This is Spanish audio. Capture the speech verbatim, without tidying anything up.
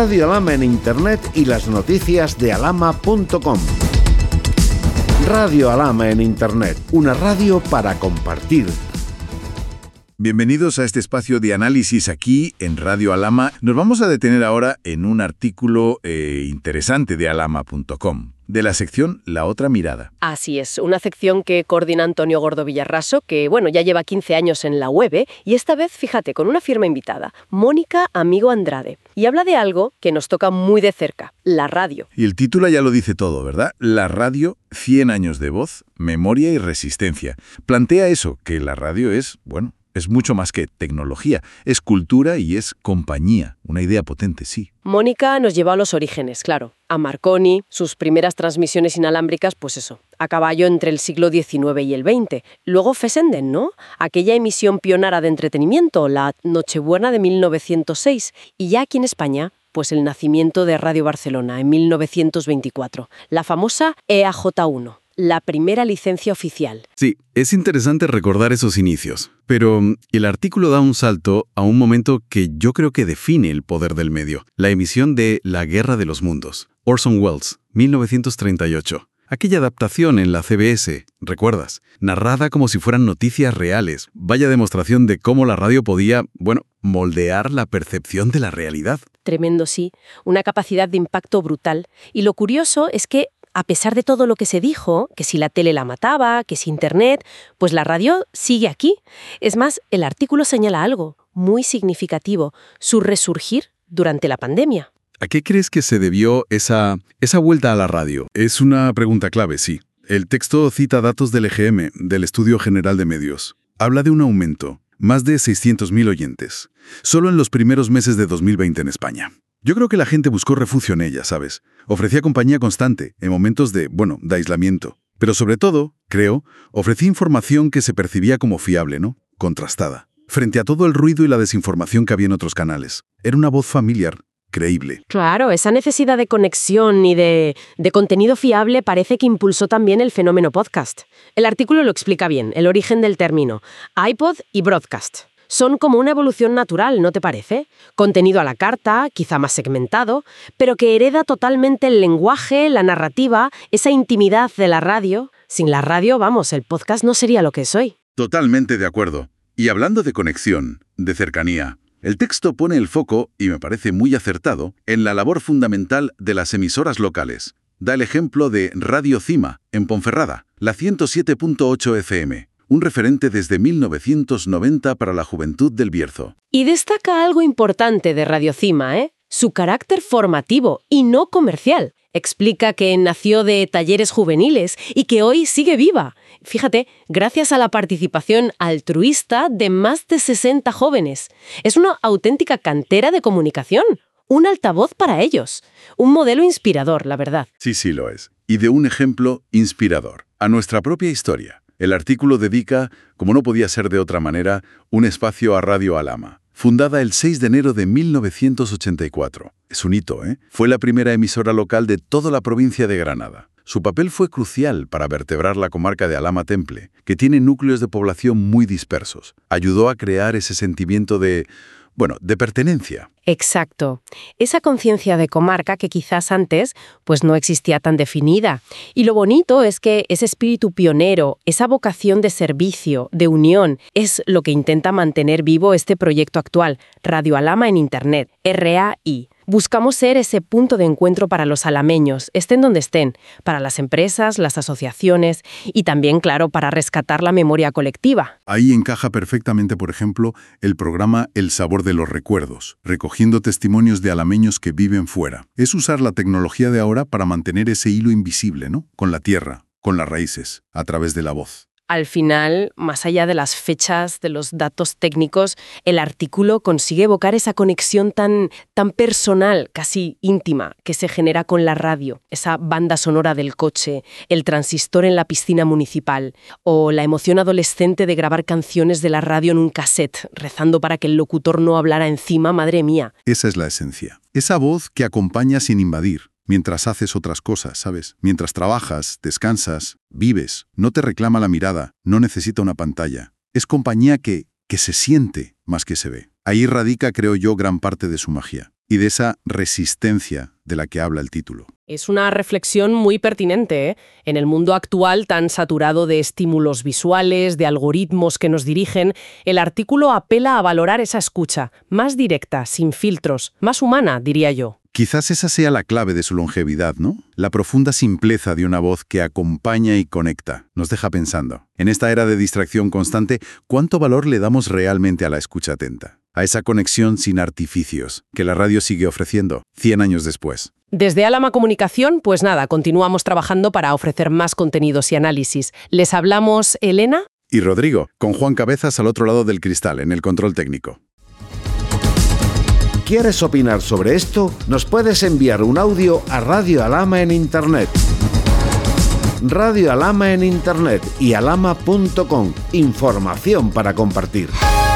Radio Alhama en Internet y las noticias de alhama punto com. Radio Alhama en Internet, una radio para compartir. Bienvenidos a este espacio de análisis aquí en Radio Alhama. Nos vamos a detener ahora en un artículo eh, interesante de alhama punto com, de la sección La Otra Mirada. Así es, una sección que coordina Antonio Gordo Villarraso, que bueno, ya lleva quince años en la web, ¿eh? Y esta vez, fíjate, con una firma invitada, Mónica Amigo Andrade. Y habla de algo que nos toca muy de cerca, la radio. Y el título ya lo dice todo, ¿verdad? La radio, cien años de voz, memoria y resistencia. Plantea eso, que la radio es, bueno, es mucho más que tecnología, es cultura y es compañía. Una idea potente, sí. Mónica nos lleva a los orígenes, claro. A Marconi, sus primeras transmisiones inalámbricas, pues eso, a caballo entre el siglo diecinueve y el veinte. Luego Fessenden, ¿no? Aquella emisión pionera de entretenimiento, la Nochebuena de mil novecientos seis. Y ya aquí en España, pues el nacimiento de Radio Barcelona en mil novecientos veinticuatro. La famosa E A J uno. La primera licencia oficial. Sí, es interesante recordar esos inicios, pero el artículo da un salto a un momento que yo creo que define el poder del medio, la emisión de La Guerra de los Mundos, Orson Welles, mil novecientos treinta y ocho. Aquella adaptación en la C B S, ¿recuerdas? Narrada como si fueran noticias reales. Vaya demostración de cómo la radio podía, bueno, moldear la percepción de la realidad. Tremendo, sí. Una capacidad de impacto brutal. Y lo curioso es que a pesar de todo lo que se dijo, que si la tele la mataba, que si Internet, pues la radio sigue aquí. Es más, el artículo señala algo muy significativo, su resurgir durante la pandemia. ¿A qué crees que se debió esa, esa vuelta a la radio? Es una pregunta clave, sí. El texto cita datos del E G M, del Estudio General de Medios. Habla de un aumento, más de seiscientos mil oyentes, solo en los primeros meses de dos mil veinte en España. Yo creo que la gente buscó refugio en ella, ¿sabes? Ofrecía compañía constante, en momentos de, bueno, de aislamiento. Pero sobre todo, creo, ofrecía información que se percibía como fiable, ¿no? Contrastada. Frente a todo el ruido y la desinformación que había en otros canales. Era una voz familiar, creíble. Claro, esa necesidad de conexión y de, de contenido fiable parece que impulsó también el fenómeno podcast. El artículo lo explica bien, el origen del término, iPod y broadcast. Son como una evolución natural, ¿no te parece? Contenido a la carta, quizá más segmentado, pero que hereda totalmente el lenguaje, la narrativa, esa intimidad de la radio. Sin la radio, vamos, el podcast no sería lo que es hoy. Totalmente de acuerdo. Y hablando de conexión, de cercanía, el texto pone el foco, y me parece muy acertado, en la labor fundamental de las emisoras locales. Da el ejemplo de Radio Cima, en Ponferrada, la ciento siete punto ocho F M. Un referente desde mil novecientos noventa para la juventud del Bierzo. Y destaca algo importante de Radio Cima, ¿eh? Su carácter formativo y no comercial. Explica que nació de talleres juveniles y que hoy sigue viva. Fíjate, gracias a la participación altruista de más de sesenta jóvenes. Es una auténtica cantera de comunicación. Un altavoz para ellos. Un modelo inspirador, la verdad. Sí, sí lo es. Y de un ejemplo inspirador. A nuestra propia historia. El artículo dedica, como no podía ser de otra manera, un espacio a Radio Alhama, fundada el seis de enero de mil novecientos ochenta y cuatro. Es un hito, ¿eh? Fue la primera emisora local de toda la provincia de Granada. Su papel fue crucial para vertebrar la comarca de Alhama Temple, que tiene núcleos de población muy dispersos. Ayudó a crear ese sentimiento de, bueno, de pertenencia. Exacto. Esa conciencia de comarca que quizás antes pues no existía tan definida. Y lo bonito es que ese espíritu pionero, esa vocación de servicio, de unión, es lo que intenta mantener vivo este proyecto actual, Radio Alhama en Internet, R A I. Buscamos ser ese punto de encuentro para los alameños, estén donde estén, para las empresas, las asociaciones y también, claro, para rescatar la memoria colectiva. Ahí encaja perfectamente, por ejemplo, el programa El Sabor de los Recuerdos, recogiendo testimonios de alameños que viven fuera. Es usar la tecnología de ahora para mantener ese hilo invisible, ¿no? Con la tierra, con las raíces, a través de la voz. Al final, más allá de las fechas, de los datos técnicos, el artículo consigue evocar esa conexión tan, tan personal, casi íntima, que se genera con la radio, esa banda sonora del coche, el transistor en la piscina municipal, o la emoción adolescente de grabar canciones de la radio en un cassette, rezando para que el locutor no hablara encima, madre mía. Esa es la esencia. Esa voz que acompaña sin invadir. Mientras haces otras cosas, ¿sabes? Mientras trabajas, descansas, vives, no te reclama la mirada, no necesita una pantalla. Es compañía que, que se siente más que se ve. Ahí radica, creo yo, gran parte de su magia. y de esa resistencia de la que habla el título. Es una reflexión muy pertinente, ¿eh? En el mundo actual tan saturado de estímulos visuales, de algoritmos que nos dirigen, el artículo apela a valorar esa escucha, más directa, sin filtros, más humana, diría yo. Quizás esa sea la clave de su longevidad, ¿no? La profunda simpleza de una voz que acompaña y conecta. Nos deja pensando. En esta era de distracción constante, ¿cuánto valor le damos realmente a la escucha atenta? A esa conexión sin artificios, que la radio sigue ofreciendo, cien años después. Desde Alama Comunicación, pues nada, continuamos trabajando para ofrecer más contenidos y análisis. Les hablamos Elena y Rodrigo, con Juan Cabezas al otro lado del cristal, en el control técnico. ¿Quieres opinar sobre esto? Nos puedes enviar un audio a Radio Alama en Internet. Radio Alama en Internet y alama punto com. Información para compartir.